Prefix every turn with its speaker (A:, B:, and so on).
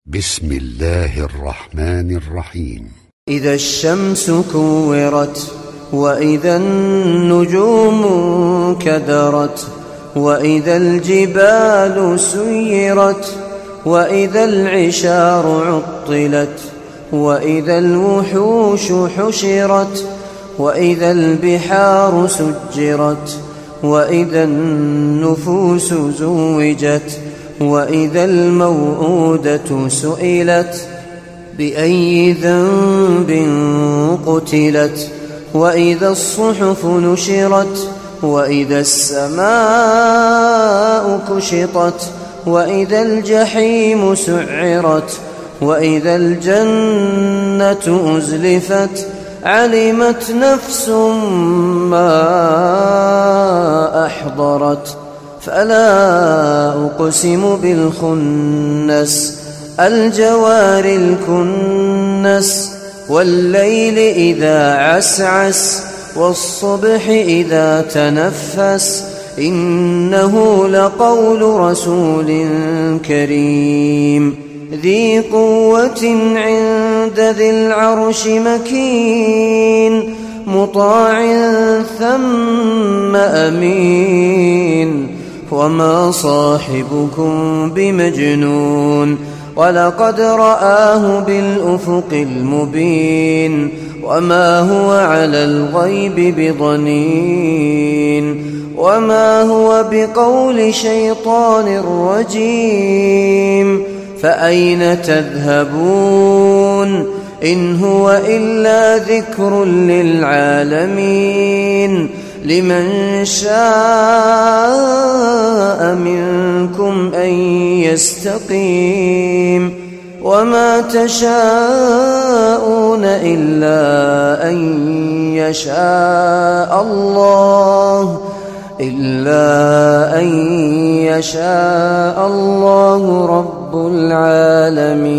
A: بسم الله الرحمن الرحيم.
B: إذا الشمس كورت وإذا النجوم كدرت وإذا الجبال سيرت وإذا العشار عطلت وإذا الوحوش حشرت وإذا البحار سجرت وإذا النفوس زوجت وإذا الموءودة سئلت بأي ذنب قتلت وإذا الصحف نشرت وإذا السماء كشطت وإذا الجحيم سعرت وإذا الجنة أزلفت علمت نفس ما أحضرت فلا أقسم بالخنس الجوار الكنس والليل إذا عسعس والصبح إذا تنفس إنه لقول رسول كريم ذي قوة عند ذي العرش مكين مطاع ثم أمين وما صاحبكم بمجنون ولقد رآه بالأفق المبين وما هو على الغيب بضنين وما هو بقول شيطان رجيم فأين تذهبون إن هو إلا ذكر للعالمين لمن شاء منكم أن يستقيم وما تشاءون إلا أن يشاء الله رب العالمين.